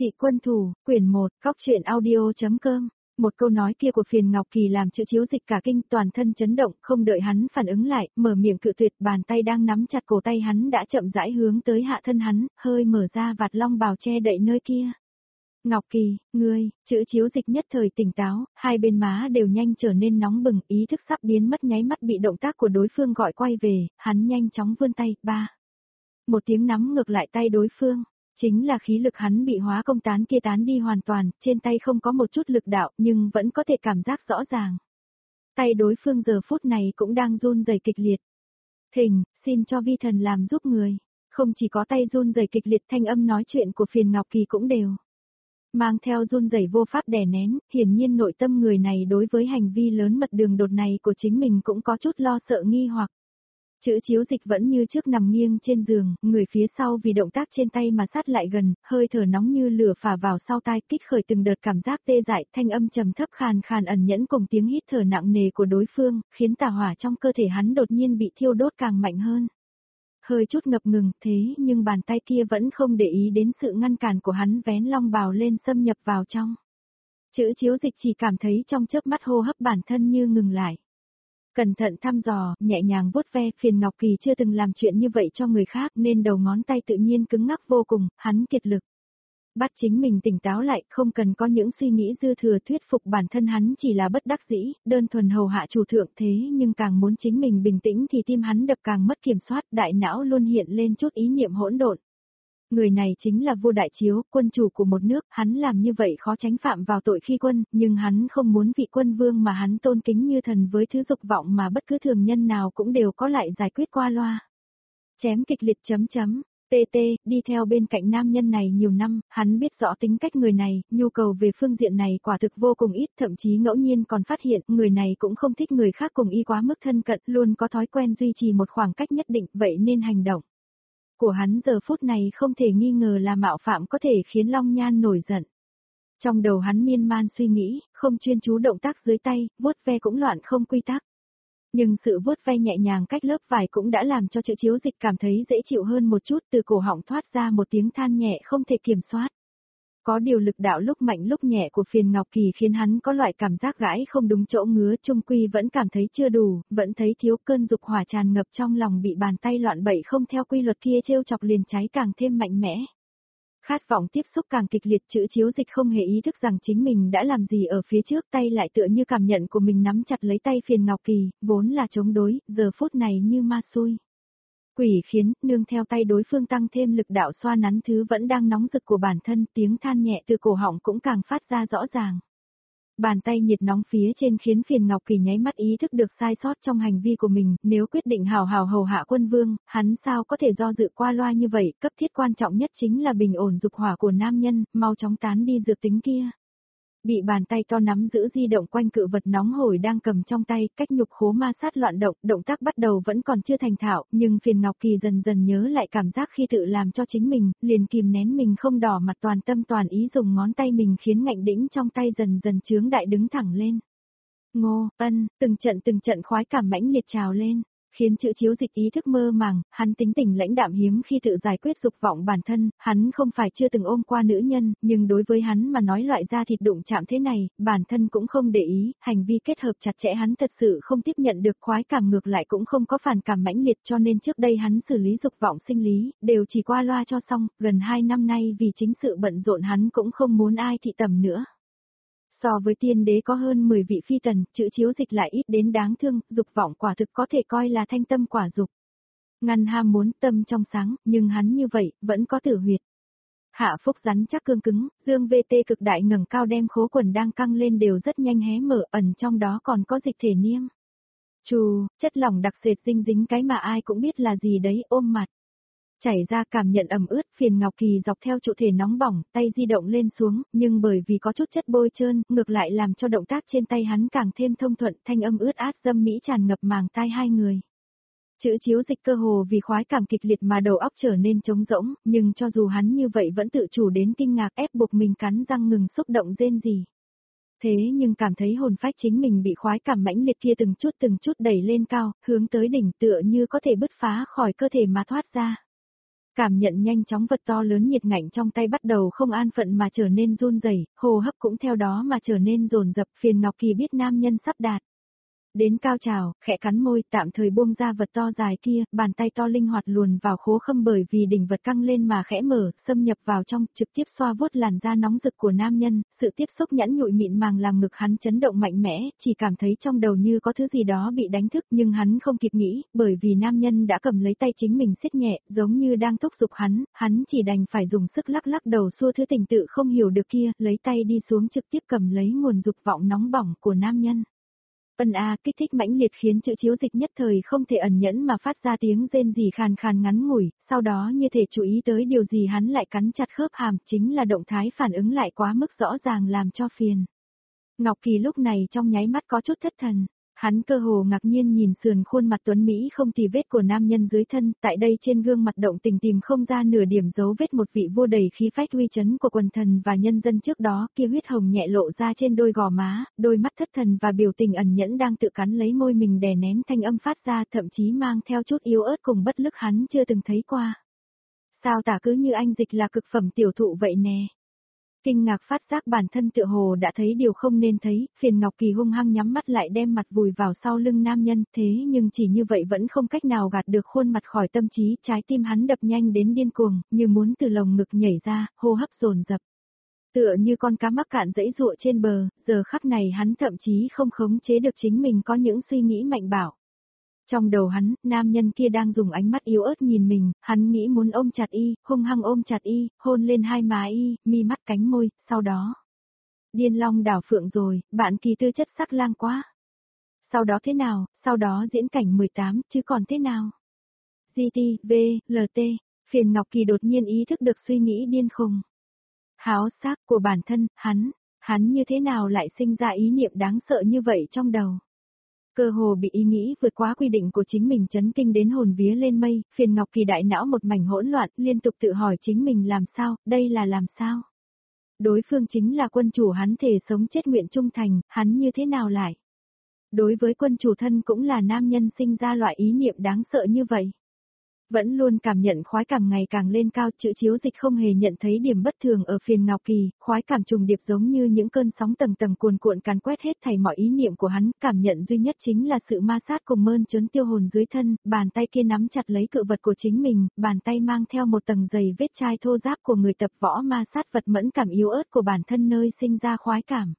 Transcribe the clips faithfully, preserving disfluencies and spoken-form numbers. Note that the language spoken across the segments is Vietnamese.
Thị quân thủ, quyển một, góc truyện audio.com. Một câu nói kia của Phiền Ngọc Kỳ làm Chữ Chiếu Dịch cả kinh, toàn thân chấn động, không đợi hắn phản ứng lại, mở miệng cự tuyệt, bàn tay đang nắm chặt cổ tay hắn đã chậm rãi hướng tới hạ thân hắn, hơi mở ra vạt long bào che đậy nơi kia. Ngọc Kỳ, ngươi, Chữ Chiếu Dịch nhất thời tỉnh táo, hai bên má đều nhanh trở nên nóng bừng, ý thức sắp biến mất nháy mắt bị động tác của đối phương gọi quay về, hắn nhanh chóng vươn tay, ba. Một tiếng nắm ngược lại tay đối phương. Chính là khí lực hắn bị hóa công tán kia tán đi hoàn toàn, trên tay không có một chút lực đạo nhưng vẫn có thể cảm giác rõ ràng. Tay đối phương giờ phút này cũng đang run rẩy kịch liệt. Thỉnh, xin cho vi thần làm giúp người. Không chỉ có tay run rẩy kịch liệt, thanh âm nói chuyện của Phiền Ngọc Kỳ cũng đều mang theo run rẩy vô pháp đè nén, hiển nhiên nội tâm người này đối với hành vi lớn mật đường đột này của chính mình cũng có chút lo sợ nghi hoặc. Chữ Chiếu Dịch vẫn như trước nằm nghiêng trên giường, người phía sau vì động tác trên tay mà sát lại gần, hơi thở nóng như lửa phả vào sau tai, kích khởi từng đợt cảm giác tê dại, thanh âm trầm thấp khàn khàn ẩn nhẫn cùng tiếng hít thở nặng nề của đối phương, khiến tà hỏa trong cơ thể hắn đột nhiên bị thiêu đốt càng mạnh hơn. Hơi chút ngập ngừng, thế nhưng bàn tay kia vẫn không để ý đến sự ngăn cản của hắn, vén long bào lên xâm nhập vào trong. Chữ Chiếu Dịch chỉ cảm thấy trong chớp mắt hô hấp bản thân như ngừng lại. Cẩn thận thăm dò, nhẹ nhàng vuốt ve, Phiền Ngọc Kỳ chưa từng làm chuyện như vậy cho người khác nên đầu ngón tay tự nhiên cứng ngắc vô cùng, hắn kiệt lực. Bắt chính mình tỉnh táo lại, không cần có những suy nghĩ dư thừa thuyết phục bản thân hắn chỉ là bất đắc dĩ, đơn thuần hầu hạ chủ thượng thế nhưng càng muốn chính mình bình tĩnh thì tim hắn đập càng mất kiểm soát, đại não luôn hiện lên chút ý niệm hỗn độn. Người này chính là vua Đại Chiếu, quân chủ của một nước, hắn làm như vậy khó tránh phạm vào tội khi quân, nhưng hắn không muốn vị quân vương mà hắn tôn kính như thần với thứ dục vọng mà bất cứ thường nhân nào cũng đều có lại giải quyết qua loa. Chém kịch liệt chấm chấm, tê tê, đi theo bên cạnh nam nhân này nhiều năm, hắn biết rõ tính cách người này, nhu cầu về phương diện này quả thực vô cùng ít, thậm chí ngẫu nhiên còn phát hiện người này cũng không thích người khác cùng y quá mức thân cận, luôn có thói quen duy trì một khoảng cách nhất định, vậy nên hành động của hắn giờ phút này không thể nghi ngờ là mạo phạm có thể khiến Long Nhan nổi giận. Trong đầu hắn miên man suy nghĩ, không chuyên chú động tác dưới tay, vuốt ve cũng loạn không quy tắc. Nhưng sự vuốt ve nhẹ nhàng cách lớp vải cũng đã làm cho Chữ Chiếu Dịch cảm thấy dễ chịu hơn một chút, từ cổ họng thoát ra một tiếng than nhẹ không thể kiểm soát. Có điều lực đạo lúc mạnh lúc nhẹ của Phiền Ngọc Kỳ khiến hắn có loại cảm giác gãi không đúng chỗ ngứa, chung quy vẫn cảm thấy chưa đủ, vẫn thấy thiếu, cơn dục hỏa tràn ngập trong lòng bị bàn tay loạn bậy không theo quy luật kia trêu chọc liền cháy càng thêm mạnh mẽ. Khát vọng tiếp xúc càng kịch liệt, Chữ Chiếu Dịch không hề ý thức rằng chính mình đã làm gì ở phía trước, tay lại tựa như cảm nhận của mình nắm chặt lấy tay Phiền Ngọc Kỳ, vốn là chống đối, giờ phút này như ma xui quỷ khiến, nương theo tay đối phương tăng thêm lực đạo xoa nắn thứ vẫn đang nóng rực của bản thân, tiếng than nhẹ từ cổ họng cũng càng phát ra rõ ràng. Bàn tay nhiệt nóng phía trên khiến Phiền Ngọc Kỳ nháy mắt ý thức được sai sót trong hành vi của mình, nếu quyết định hào hào hầu hạ quân vương, hắn sao có thể do dự qua loa như vậy, cấp thiết quan trọng nhất chính là bình ổn dục hỏa của nam nhân, mau chóng tán đi dược tính kia. Bị bàn tay to nắm giữ di động quanh cự vật nóng hổi đang cầm trong tay, cách nhục khố ma sát loạn động, động tác bắt đầu vẫn còn chưa thành thạo, nhưng Phiền Ngọc Kỳ dần dần nhớ lại cảm giác khi tự làm cho chính mình, liền kìm nén mình không đỏ mặt, toàn tâm toàn ý dùng ngón tay mình khiến ngạnh đĩnh trong tay dần dần chướng đại đứng thẳng lên. Ngô, ân, từng trận từng trận khoái cảm mãnh liệt trào lên. Khiến Chữ Chiếu Dịch ý thức mơ màng, hắn tính tình lãnh đạm hiếm khi tự giải quyết dục vọng bản thân, hắn không phải chưa từng ôm qua nữ nhân, nhưng đối với hắn mà nói loại da thịt đụng chạm thế này, bản thân cũng không để ý, hành vi kết hợp chặt chẽ hắn thật sự không tiếp nhận được, khoái cảm ngược lại cũng không có phản cảm mãnh liệt, cho nên trước đây hắn xử lý dục vọng sinh lý, đều chỉ qua loa cho xong, gần hai năm nay vì chính sự bận rộn hắn cũng không muốn ai thị tầm nữa. So với tiên đế có hơn mười vị phi tần, Chữ Chiếu Dịch lại ít đến đáng thương, dục vọng quả thực có thể coi là thanh tâm quả dục. Ngăn ham muốn, tâm trong sáng, nhưng hắn như vậy, vẫn có tử huyệt. Hạ phúc rắn chắc cương cứng, dương vê tê cực đại ngẩng cao đem khố quần đang căng lên đều rất nhanh hé mở, ẩn trong đó còn có dịch thể niêm. Chù, chất lỏng đặc sệt dinh dính cái mà ai cũng biết là gì đấy, ôm mặt. Chảy ra cảm nhận ẩm ướt, Phiền Ngọc Kỳ dọc theo trụ thể nóng bỏng, tay di động lên xuống, nhưng bởi vì có chút chất bôi trơn, ngược lại làm cho động tác trên tay hắn càng thêm thông thuận, thanh âm ướt át dâm mỹ tràn ngập màng tai hai người. Chữ Chiếu Dịch cơ hồ vì khoái cảm kịch liệt mà đầu óc trở nên trống rỗng, nhưng cho dù hắn như vậy vẫn tự chủ đến kinh ngạc, ép buộc mình cắn răng ngừng xúc động rên rỉ. Thế nhưng cảm thấy hồn phách chính mình bị khoái cảm mãnh liệt kia từng chút từng chút đẩy lên cao, hướng tới đỉnh tựa như có thể bứt phá khỏi cơ thể mà thoát ra. Cảm nhận nhanh chóng vật to lớn nhiệt ngạnh trong tay bắt đầu không an phận mà trở nên run rẩy, hô hấp cũng theo đó mà trở nên dồn dập. Phiền Ngọc Kỳ biết nam nhân sắp đạt đến cao trào, khẽ cắn môi, tạm thời buông ra vật to dài kia, bàn tay to linh hoạt luồn vào khố khâm bởi vì đỉnh vật căng lên mà khẽ mở, xâm nhập vào trong, trực tiếp xoa vuốt làn da nóng rực của nam nhân, sự tiếp xúc nhẵn nhụi mịn màng làm ngực hắn chấn động mạnh mẽ, chỉ cảm thấy trong đầu như có thứ gì đó bị đánh thức nhưng hắn không kịp nghĩ, bởi vì nam nhân đã cầm lấy tay chính mình siết nhẹ, giống như đang thúc giục hắn, hắn chỉ đành phải dùng sức lắc lắc đầu xua thứ tình tự không hiểu được kia, lấy tay đi xuống trực tiếp cầm lấy nguồn dục vọng nóng bỏng của nam nhân. Ân a, kích thích mãnh liệt khiến chữ chiếu dịch nhất thời không thể ẩn nhẫn mà phát ra tiếng rên rỉ khàn khàn ngắn ngủi, sau đó như thể chú ý tới điều gì hắn lại cắn chặt khớp hàm, chính là động thái phản ứng lại quá mức rõ ràng làm cho phiền. Ngọc Kỳ lúc này trong nháy mắt có chút thất thần. Hắn cơ hồ ngạc nhiên nhìn sườn khuôn mặt tuấn Mỹ không tì vết của nam nhân dưới thân, tại đây trên gương mặt động tình tìm không ra nửa điểm dấu vết một vị vua đầy khí phách uy chấn của quần thần và nhân dân trước đó, kia huyết hồng nhẹ lộ ra trên đôi gò má, đôi mắt thất thần và biểu tình ẩn nhẫn đang tự cắn lấy môi mình đè nén thanh âm phát ra thậm chí mang theo chút yếu ớt cùng bất lực hắn chưa từng thấy qua. Sao tả cứ như anh dịch là cực phẩm tiểu thụ vậy nè. Kinh ngạc phát giác bản thân tựa hồ đã thấy điều không nên thấy, Phiền Ngọc Kỳ hung hăng nhắm mắt lại đem mặt vùi vào sau lưng nam nhân, thế nhưng chỉ như vậy vẫn không cách nào gạt được khuôn mặt khỏi tâm trí, trái tim hắn đập nhanh đến điên cuồng, như muốn từ lồng ngực nhảy ra, hô hấp dồn dập. Tựa như con cá mắc cạn dẫy dụa trên bờ, giờ khắc này hắn thậm chí không khống chế được chính mình có những suy nghĩ mạnh bạo. Trong đầu hắn, nam nhân kia đang dùng ánh mắt yếu ớt nhìn mình, hắn nghĩ muốn ôm chặt y, hung hăng ôm chặt y, hôn lên hai má y, mi mắt cánh môi, sau đó. Điên long đảo phượng rồi, bạn kỳ tư chất sắc lang quá. Sau đó thế nào, sau đó diễn cảnh mười tám, chứ còn thế nào? giê tê, V, lờ tê, Phiền Ngọc Kỳ đột nhiên ý thức được suy nghĩ điên khùng. Háo sắc của bản thân, hắn, hắn như thế nào lại sinh ra ý niệm đáng sợ như vậy trong đầu? Cơ hồ bị ý nghĩ vượt quá quy định của chính mình chấn kinh đến hồn vía lên mây, Phiền Ngọc Kỳ đại não một mảnh hỗn loạn, liên tục tự hỏi chính mình làm sao, đây là làm sao? Đối phương chính là quân chủ hắn thể sống chết nguyện trung thành, hắn như thế nào lại? Đối với quân chủ thân cũng là nam nhân sinh ra loại ý niệm đáng sợ như vậy. Vẫn luôn cảm nhận khoái cảm ngày càng lên cao, chữ chiếu dịch không hề nhận thấy điểm bất thường ở Phiền Ngọc Kỳ, khoái cảm trùng điệp giống như những cơn sóng tầng tầng cuồn cuộn càn quét hết thảy mọi ý niệm của hắn, cảm nhận duy nhất chính là sự ma sát cùng mơn trớn tiêu hồn dưới thân, bàn tay kia nắm chặt lấy cự vật của chính mình, bàn tay mang theo một tầng dày vết chai thô ráp của người tập võ ma sát vật mẫn cảm yếu ớt của bản thân nơi sinh ra khoái cảm.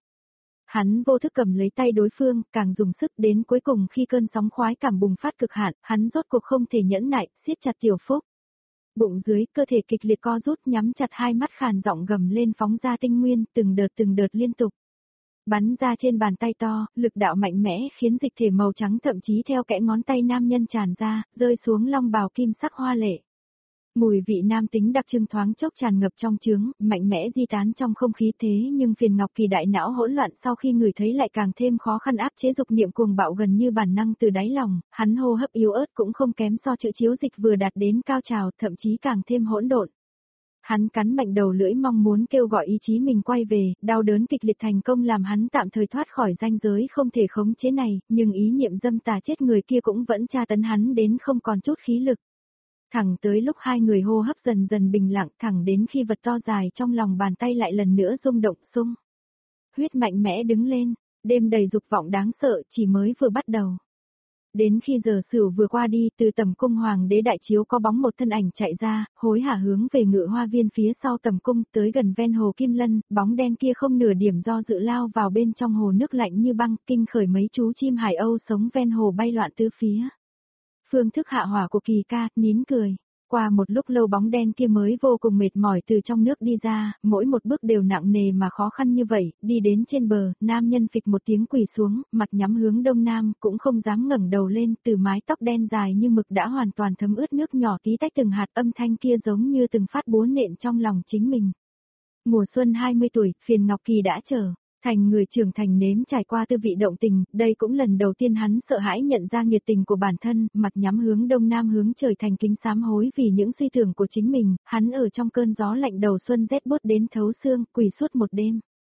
Hắn vô thức cầm lấy tay đối phương, càng dùng sức đến cuối cùng khi cơn sóng khoái cảm bùng phát cực hạn, hắn rốt cuộc không thể nhẫn nại, siết chặt tiểu phúc. Bụng dưới, cơ thể kịch liệt co rút nhắm chặt hai mắt khàn giọng gầm lên phóng ra tinh nguyên, từng đợt từng đợt liên tục. Bắn ra trên bàn tay to, lực đạo mạnh mẽ khiến dịch thể màu trắng thậm chí theo kẽ ngón tay nam nhân tràn ra, rơi xuống long bào kim sắc hoa lệ. Mùi vị nam tính đặc trưng thoáng chốc tràn ngập trong trướng, mạnh mẽ di tán trong không khí thế nhưng Phiền Ngọc Kỳ đại não hỗn loạn sau khi người thấy lại càng thêm khó khăn áp chế dục niệm cuồng bạo gần như bản năng từ đáy lòng, hắn hô hấp yếu ớt cũng không kém so chữ chiếu dịch vừa đạt đến cao trào, thậm chí càng thêm hỗn độn. Hắn cắn mạnh đầu lưỡi mong muốn kêu gọi ý chí mình quay về, đau đớn kịch liệt thành công làm hắn tạm thời thoát khỏi ranh giới không thể khống chế này, nhưng ý niệm dâm tà chết người kia cũng vẫn tra tấn hắn đến không còn chút khí lực. Thẳng tới lúc hai người hô hấp dần dần bình lặng, thẳng đến khi vật to dài trong lòng bàn tay lại lần nữa rung động sung. Huyết mạnh mẽ đứng lên, đêm đầy dục vọng đáng sợ chỉ mới vừa bắt đầu. Đến khi giờ sửu vừa qua đi, từ tầm cung hoàng đế đại chiếu có bóng một thân ảnh chạy ra, hối hả hướng về ngự hoa viên phía sau tầm cung, tới gần ven hồ Kim Lân, bóng đen kia không nửa điểm do dự lao vào bên trong hồ nước lạnh như băng, kinh khởi mấy chú chim hải âu sống ven hồ bay loạn tứ phía. Phương thức hạ hỏa của Kỳ ca, nín cười. Qua một lúc lâu bóng đen kia mới vô cùng mệt mỏi từ trong nước đi ra, mỗi một bước đều nặng nề mà khó khăn như vậy, đi đến trên bờ, nam nhân phịch một tiếng quỳ xuống, mặt nhắm hướng đông nam, cũng không dám ngẩng đầu lên, từ mái tóc đen dài như mực đã hoàn toàn thấm ướt nước nhỏ tí tách từng hạt âm thanh kia giống như từng phát búa nện trong lòng chính mình. Mùa xuân hai mươi tuổi, Phiền Ngọc Kỳ đã trở thành người trưởng thành nếm trải qua tư vị động tình, đây cũng lần đầu tiên hắn sợ hãi nhận ra nhiệt tình của bản thân, mặt nhắm hướng đông nam hướng trời thành kính sám hối vì những suy tưởng của chính mình, hắn ở trong cơn gió lạnh đầu xuân rét buốt đến thấu xương, quỳ suốt một đêm.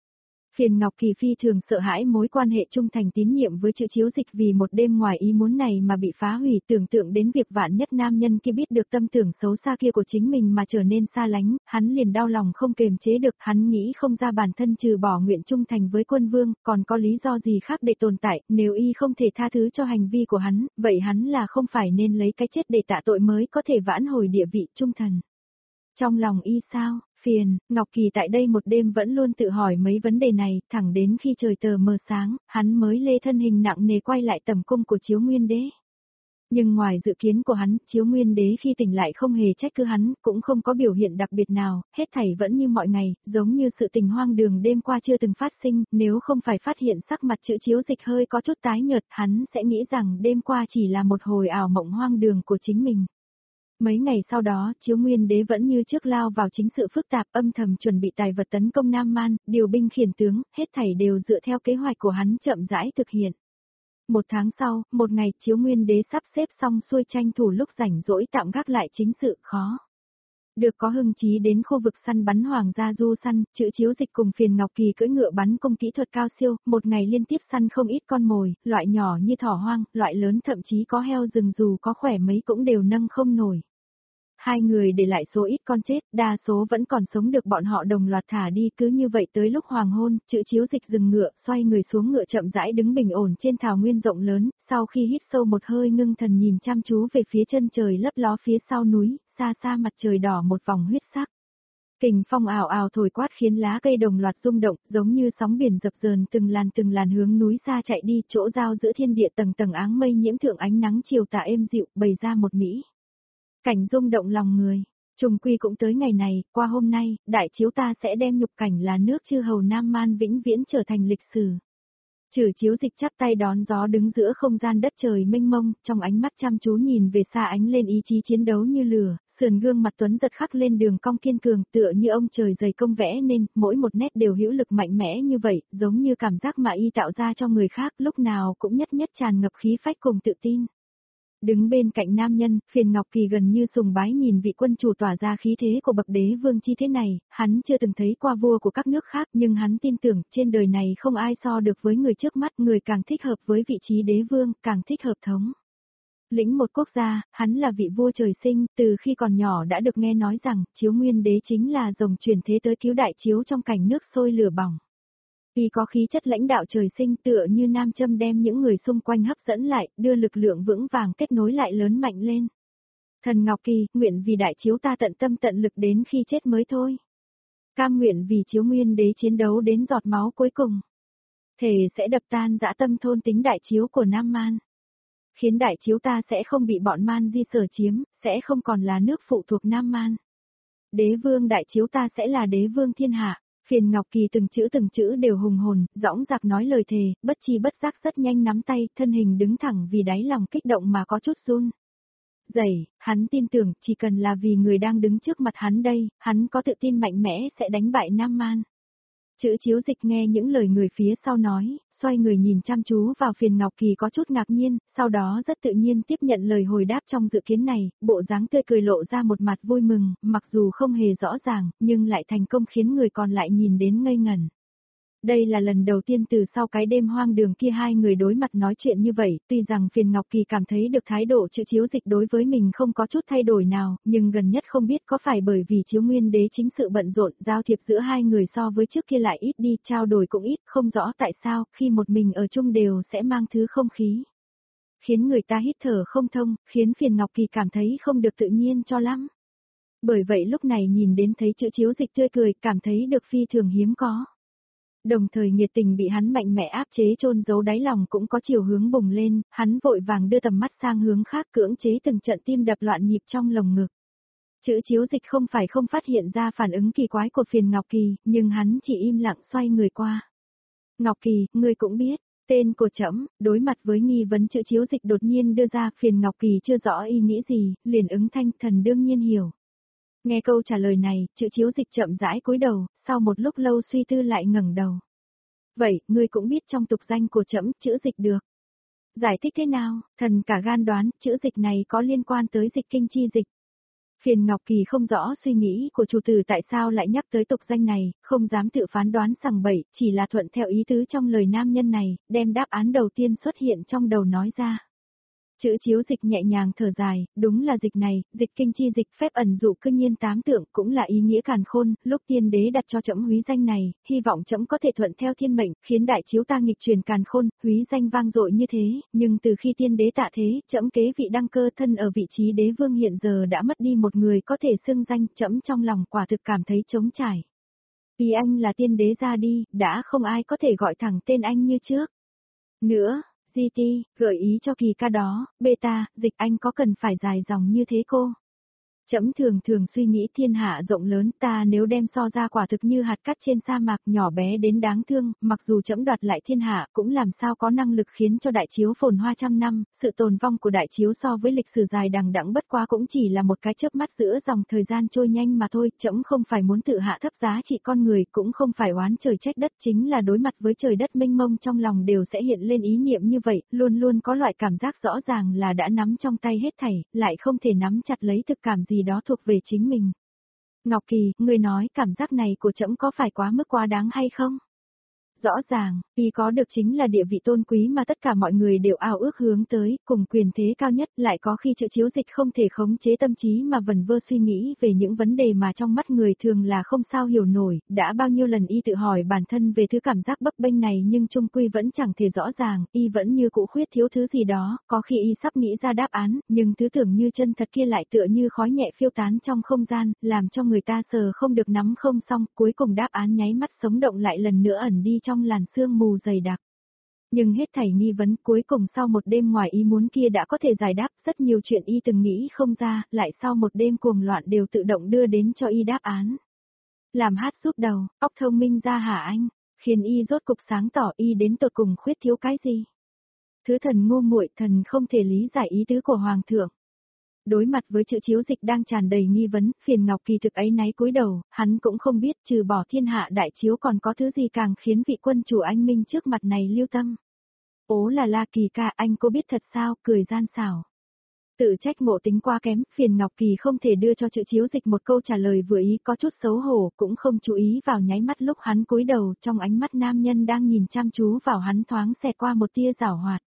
Phiền Ngọc Kỳ phi thường sợ hãi mối quan hệ trung thành tín nhiệm với chữ Chiếu Dịch vì một đêm ngoài ý muốn này mà bị phá hủy, tưởng tượng đến việc vạn nhất nam nhân kia biết được tâm tưởng xấu xa kia của chính mình mà trở nên xa lánh, hắn liền đau lòng không kềm chế được, hắn nghĩ không ra bản thân trừ bỏ nguyện trung thành với quân vương, còn có lý do gì khác để tồn tại, nếu y không thể tha thứ cho hành vi của hắn, vậy hắn là không phải nên lấy cái chết để tạ tội mới có thể vãn hồi địa vị trung thần. Trong lòng y sao? Phiền, Ngọc Kỳ tại đây một đêm vẫn luôn tự hỏi mấy vấn đề này, thẳng đến khi trời tờ mờ sáng, hắn mới lê thân hình nặng nề quay lại tầm cung của Chiếu Nguyên Đế. Nhưng ngoài dự kiến của hắn, Chiếu Nguyên Đế khi tỉnh lại không hề trách cứ hắn, cũng không có biểu hiện đặc biệt nào, hết thảy vẫn như mọi ngày, giống như sự tình hoang đường đêm qua chưa từng phát sinh, nếu không phải phát hiện sắc mặt chữ Chiếu Dịch hơi có chút tái nhợt, hắn sẽ nghĩ rằng đêm qua chỉ là một hồi ảo mộng hoang đường của chính mình. Mấy ngày sau đó, Chiếu Nguyên Đế vẫn như trước lao vào chính sự phức tạp, âm thầm chuẩn bị tài vật tấn công Nam Man, điều binh khiển tướng, hết thảy đều dựa theo kế hoạch của hắn chậm rãi thực hiện. Một tháng sau, một ngày, Chiếu Nguyên Đế sắp xếp xong xuôi tranh thủ lúc rảnh rỗi tạm gác lại chính sự khó. Được có hưng chí đến khu vực săn bắn hoàng gia du săn, chữ Chiếu Dịch cùng Phiền Ngọc Kỳ cưỡi ngựa bắn công kỹ thuật cao siêu, một ngày liên tiếp săn không ít con mồi, loại nhỏ như thỏ hoang, loại lớn thậm chí có heo rừng dù có khỏe mấy cũng đều nâng không nổi. Hai người để lại số ít con chết, đa số vẫn còn sống được bọn họ đồng loạt thả đi, cứ như vậy tới lúc hoàng hôn, chữ Chiếu Dịch dừng ngựa, xoay người xuống ngựa chậm rãi đứng bình ổn trên thảo nguyên rộng lớn, sau khi hít sâu một hơi ngưng thần nhìn chăm chú về phía chân trời lấp ló phía sau núi, xa xa mặt trời đỏ một vòng huyết sắc. Kình phong ảo ảo thổi quát khiến lá cây đồng loạt rung động, giống như sóng biển dập dờn từng làn từng làn hướng núi xa chạy đi, chỗ giao giữa thiên địa tầng tầng áng mây nhiễm thượng ánh nắng chiều tà êm dịu, bày ra một mỹ cảnh rung động lòng người. Trùng quy cũng tới ngày này, qua hôm nay, đại chiếu ta sẽ đem nhục cảnh là nước chư hầu Nam Man vĩnh viễn trở thành lịch sử. Chử Chiếu Dịch chắp tay đón gió đứng giữa không gian đất trời mênh mông, trong ánh mắt chăm chú nhìn về xa ánh lên ý chí chiến đấu như lửa, sườn gương mặt tuấn giật khắc lên đường cong kiên cường tựa như ông trời dày công vẽ nên, mỗi một nét đều hữu lực mạnh mẽ như vậy, giống như cảm giác mà y tạo ra cho người khác lúc nào cũng nhất nhất tràn ngập khí phách cùng tự tin. Đứng bên cạnh nam nhân, Phiền Ngọc Kỳ gần như sùng bái nhìn vị quân chủ tỏa ra khí thế của bậc đế vương chi thế này, hắn chưa từng thấy qua vua của các nước khác nhưng hắn tin tưởng trên đời này không ai so được với người trước mắt, người càng thích hợp với vị trí đế vương, càng thích hợp thống. Lĩnh một quốc gia, hắn là vị vua trời sinh, từ khi còn nhỏ đã được nghe nói rằng, Chiếu Nguyên Đế chính là rồng chuyển thế tới cứu đại chiếu trong cảnh nước sôi lửa bỏng. Vì có khí chất lãnh đạo trời sinh tựa như nam châm đem những người xung quanh hấp dẫn lại, đưa lực lượng vững vàng kết nối lại lớn mạnh lên. Thần Ngọc Kỳ, nguyện vì đại chiếu ta tận tâm tận lực đến khi chết mới thôi. Cam nguyện vì Chiếu Nguyên Đế chiến đấu đến giọt máu cuối cùng. Thề sẽ đập tan dã tâm thôn tính đại chiếu của Nam Man. Khiến đại chiếu ta sẽ không bị bọn Man di sở chiếm, sẽ không còn là nước phụ thuộc Nam Man. Đế vương đại chiếu ta sẽ là đế vương thiên hạ. Phiền Ngọc Kỳ từng chữ từng chữ đều hùng hồn, dõng dạc nói lời thề, bất chi bất giác rất nhanh nắm tay, thân hình đứng thẳng vì đáy lòng kích động mà có chút run. Dày, hắn tin tưởng chỉ cần là vì người đang đứng trước mặt hắn đây, hắn có tự tin mạnh mẽ sẽ đánh bại Nam Man. Chữ Chiếu Dịch nghe những lời người phía sau nói, xoay người nhìn chăm chú vào Phiền Ngọc Kỳ có chút ngạc nhiên, sau đó rất tự nhiên tiếp nhận lời hồi đáp trong dự kiến này, bộ dáng tươi cười lộ ra một mặt vui mừng, mặc dù không hề rõ ràng, nhưng lại thành công khiến người còn lại nhìn đến ngây ngẩn. Đây là lần đầu tiên từ sau cái đêm hoang đường kia hai người đối mặt nói chuyện như vậy, tuy rằng Phiền Ngọc Kỳ cảm thấy được thái độ chữ Chiếu Dịch đối với mình không có chút thay đổi nào, nhưng gần nhất không biết có phải bởi vì Chiếu Nguyên Đế chính sự bận rộn, giao thiệp giữa hai người so với trước kia lại ít đi, trao đổi cũng ít, không rõ tại sao, khi một mình ở chung đều sẽ mang thứ không khí. Khiến người ta hít thở không thông, khiến Phiền Ngọc Kỳ cảm thấy không được tự nhiên cho lắm. Bởi vậy lúc này nhìn đến thấy chữ Chiếu Dịch tươi cười, cảm thấy được phi thường hiếm có. Đồng thời nhiệt tình bị hắn mạnh mẽ áp chế chôn giấu đáy lòng cũng có chiều hướng bùng lên, hắn vội vàng đưa tầm mắt sang hướng khác cưỡng chế từng trận tim đập loạn nhịp trong lồng ngực. Chữ Chiếu Dịch không phải không phát hiện ra phản ứng kỳ quái của Phiền Ngọc Kỳ, nhưng hắn chỉ im lặng xoay người qua. Ngọc Kỳ, ngươi cũng biết, tên của trẫm, đối mặt với nghi vấn chữ Chiếu Dịch đột nhiên đưa ra, Phiền Ngọc Kỳ chưa rõ ý nghĩ gì, liền ứng thanh, thần đương nhiên hiểu. Nghe câu trả lời này, chữ Chiếu Dịch chậm rãi cúi đầu, sau một lúc lâu suy tư lại ngẩng đầu. Vậy, ngươi cũng biết trong tục danh của trẫm chữ Dịch được. Giải thích thế nào, thần cả gan đoán, chữ Dịch này có liên quan tới dịch kinh chi dịch. Phiền Ngọc Kỳ không rõ suy nghĩ của chủ tử tại sao lại nhắc tới tục danh này, không dám tự phán đoán sằng bậy, chỉ là thuận theo ý tứ trong lời nam nhân này, đem đáp án đầu tiên xuất hiện trong đầu nói ra. Chữ chiếu dịch nhẹ nhàng thở dài, đúng là dịch này, dịch kinh chi dịch phép ẩn dụ cư nhiên tám tượng cũng là ý nghĩa càn khôn, lúc tiên đế đặt cho trẫm húy danh này, hy vọng trẫm có thể thuận theo thiên mệnh, khiến đại chiếu ta nghịch truyền càn khôn, húy danh vang dội như thế, nhưng từ khi tiên đế tạ thế, trẫm kế vị đăng cơ thân ở vị trí đế vương hiện giờ đã mất đi một người có thể xưng danh, trẫm trong lòng quả thực cảm thấy trống trải. Vì anh là tiên đế ra đi, đã không ai có thể gọi thẳng tên anh như trước. Nữa, giê tê, gợi ý cho Kỳ ca đó, beta, dịch anh có cần phải dài dòng như thế cô? Trẫm thường thường suy nghĩ thiên hạ rộng lớn, ta nếu đem so ra quả thực như hạt cát trên sa mạc nhỏ bé đến đáng thương, mặc dù trẫm đoạt lại thiên hạ cũng làm sao có năng lực khiến cho đại chiếu phồn hoa trăm năm, sự tồn vong của đại chiếu so với lịch sử dài đằng đẵng bất quá cũng chỉ là một cái chớp mắt giữa dòng thời gian trôi nhanh mà thôi, trẫm không phải muốn tự hạ thấp giá trị con người, cũng không phải oán trời trách đất, chính là đối mặt với trời đất mênh mông trong lòng đều sẽ hiện lên ý niệm như vậy, luôn luôn có loại cảm giác rõ ràng là đã nắm trong tay hết thảy, lại không thể nắm chặt lấy thực cảm gì đó thuộc về chính mình. Ngọc Kỳ, người nói cảm giác này của trẫm có phải quá mức quá đáng hay không? Rõ ràng, y có được chính là địa vị tôn quý mà tất cả mọi người đều ao ước hướng tới, cùng quyền thế cao nhất, lại có khi chữ chiếu dịch không thể khống chế tâm trí mà vẩn vơ suy nghĩ về những vấn đề mà trong mắt người thường là không sao hiểu nổi, đã bao nhiêu lần y tự hỏi bản thân về thứ cảm giác bấp bênh này nhưng chung quy vẫn chẳng thể rõ ràng, y vẫn như cũ khuyết thiếu thứ gì đó, có khi y sắp nghĩ ra đáp án, nhưng thứ tưởng như chân thật kia lại tựa như khói nhẹ phiêu tán trong không gian, làm cho người ta sờ không được nắm không xong, cuối cùng đáp án nháy mắt sống động lại lần nữa ẩn đi trong làn sương mù dày đặc. Nhưng hết thảy nghi vấn cuối cùng sau một đêm ngoài ý muốn kia đã có thể giải đáp, rất nhiều chuyện y từng nghĩ không ra, lại sau một đêm cuồng loạn đều tự động đưa đến cho y đáp án. Làm hát giúp đầu, óc thông minh ra hả anh, khiến y rốt cục sáng tỏ y đến tột cùng khuyết thiếu cái gì. Thứ thần ngu muội, thần không thể lý giải ý tứ của Hoàng thượng. Đối mặt với chữ chiếu dịch đang tràn đầy nghi vấn, Phiền Ngọc Kỳ thực ấy náy cúi đầu, hắn cũng không biết trừ bỏ thiên hạ đại chiếu còn có thứ gì càng khiến vị quân chủ anh minh trước mặt này lưu tâm. Ố là la Kỳ ca, anh cô biết thật sao, cười gian xảo. Tự trách ngộ tính quá kém, Phiền Ngọc Kỳ không thể đưa cho chữ chiếu dịch một câu trả lời vừa ý, có chút xấu hổ, cũng không chú ý vào nháy mắt lúc hắn cúi đầu, trong ánh mắt nam nhân đang nhìn chăm chú vào hắn thoáng xẹt qua một tia giảo hoạt.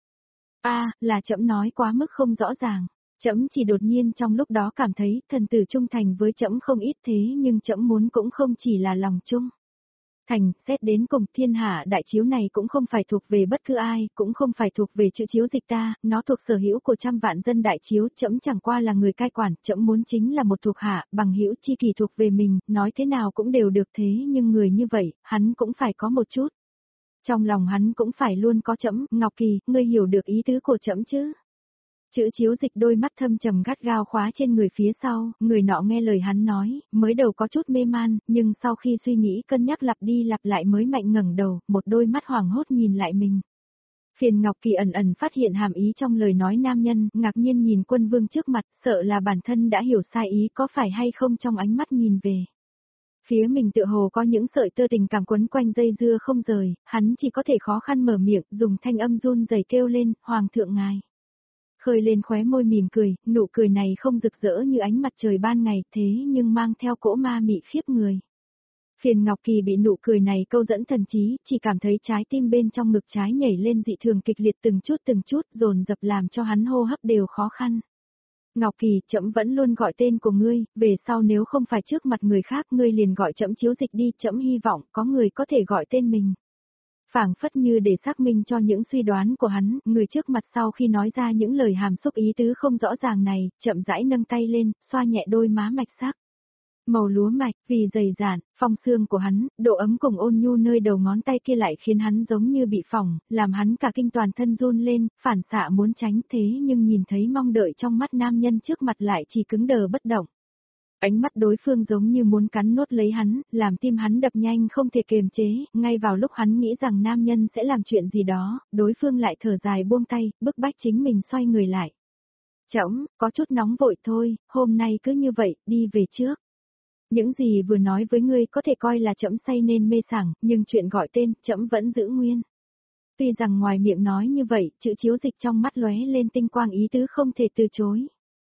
A, là trẫm nói quá mức không rõ ràng. Trẫm chỉ đột nhiên trong lúc đó cảm thấy thần tử trung thành với trẫm không ít thế nhưng trẫm muốn cũng không chỉ là lòng chung. Thành, xét đến cùng thiên hạ đại chiếu này cũng không phải thuộc về bất cứ ai, cũng không phải thuộc về chữ chiếu dịch ta, nó thuộc sở hữu của trăm vạn dân đại chiếu, trẫm chẳng qua là người cai quản, trẫm muốn chính là một thuộc hạ, bằng hữu chi kỳ thuộc về mình, nói thế nào cũng đều được thế nhưng người như vậy, hắn cũng phải có một chút. Trong lòng hắn cũng phải luôn có trẫm, Ngọc Kỳ, ngươi hiểu được ý tứ của trẫm chứ? Chữ chiếu dịch đôi mắt thâm trầm gắt gao khóa trên người phía sau, người nọ nghe lời hắn nói, mới đầu có chút mê man, nhưng sau khi suy nghĩ cân nhắc lặp đi lặp lại mới mạnh ngẩng đầu, một đôi mắt hoảng hốt nhìn lại mình. Phiền Ngọc Kỳ ẩn ẩn phát hiện hàm ý trong lời nói nam nhân, ngạc nhiên nhìn quân vương trước mặt, sợ là bản thân đã hiểu sai ý có phải hay không trong ánh mắt nhìn về. Phía mình tựa hồ có những sợi tơ tình cảm quấn quanh dây dưa không rời, hắn chỉ có thể khó khăn mở miệng, dùng thanh âm run rẩy kêu lên, Hoàng thượng ngài. Khơi lên khóe môi mỉm cười, nụ cười này không rực rỡ như ánh mặt trời ban ngày thế nhưng mang theo cỗ ma mị khiếp người. Phiền Ngọc Kỳ bị nụ cười này câu dẫn thần trí, chỉ cảm thấy trái tim bên trong ngực trái nhảy lên dị thường kịch liệt từng chút từng chút dồn dập làm cho hắn hô hấp đều khó khăn. Ngọc Kỳ, trẫm vẫn luôn gọi tên của ngươi, về sau nếu không phải trước mặt người khác ngươi liền gọi trẫm chiếu dịch đi, trẫm hy vọng có người có thể gọi tên mình. Phảng phất như để xác minh cho những suy đoán của hắn, người trước mặt sau khi nói ra những lời hàm xúc ý tứ không rõ ràng này, chậm rãi nâng tay lên, xoa nhẹ đôi má mạch sắc. Màu lúa mạch, vì dày dạn, phong xương của hắn, độ ấm cùng ôn nhu nơi đầu ngón tay kia lại khiến hắn giống như bị phỏng, làm hắn cả kinh toàn thân run lên, phản xạ muốn tránh thế nhưng nhìn thấy mong đợi trong mắt nam nhân trước mặt lại chỉ cứng đờ bất động. Ánh mắt đối phương giống như muốn cắn nốt lấy hắn, làm tim hắn đập nhanh không thể kiềm chế, ngay vào lúc hắn nghĩ rằng nam nhân sẽ làm chuyện gì đó, đối phương lại thở dài buông tay, bức bách chính mình xoay người lại. Trẫm, có chút nóng vội thôi, hôm nay cứ như vậy, đi về trước. Những gì vừa nói với ngươi có thể coi là trẫm say nên mê sảng, nhưng chuyện gọi tên, trẫm vẫn giữ nguyên. Tuy rằng ngoài miệng nói như vậy, chữ chiếu dịch trong mắt lóe lên tinh quang ý tứ không thể từ chối.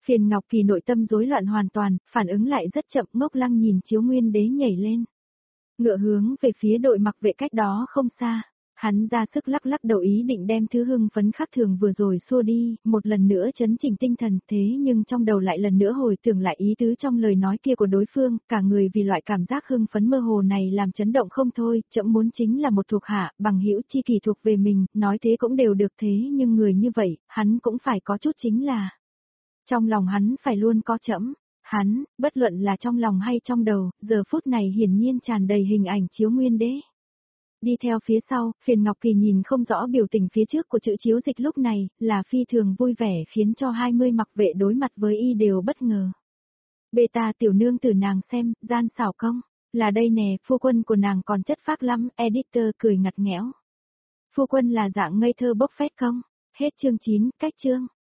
Phiền Ngọc Kỳ nội tâm rối loạn hoàn toàn, phản ứng lại rất chậm, ngốc lăng nhìn Chiếu Nguyên Đế nhảy lên. Ngựa hướng về phía đội mặc vệ cách đó không xa. Hắn ra sức lắc lắc đầu ý định đem thứ hưng phấn khác thường vừa rồi xua đi, một lần nữa chấn chỉnh tinh thần, thế nhưng trong đầu lại lần nữa hồi tưởng lại ý tứ trong lời nói kia của đối phương, cả người vì loại cảm giác hưng phấn mơ hồ này làm chấn động không thôi, chậm muốn chính là một thuộc hạ, bằng hữu chi kỷ thuộc về mình, nói thế cũng đều được thế nhưng người như vậy, hắn cũng phải có chút chính là. Trong lòng hắn phải luôn có chẫm. Hắn, bất luận là trong lòng hay trong đầu, giờ phút này hiển nhiên tràn đầy hình ảnh Chiếu Nguyên Đế. Đi theo phía sau, Phiền Ngọc Kỳ nhìn không rõ biểu tình phía trước của chữ Chiếu Dịch lúc này, là phi thường vui vẻ khiến cho hai mươi mặc vệ đối mặt với y đều bất ngờ. Beta tiểu nương tử nàng xem, gian xảo công, là đây nè, phu quân của nàng còn chất phác lắm, editor cười ngặt nghẽo. Phu quân là dạng ngây thơ bốc phét không? Hết chương chín, cách chương.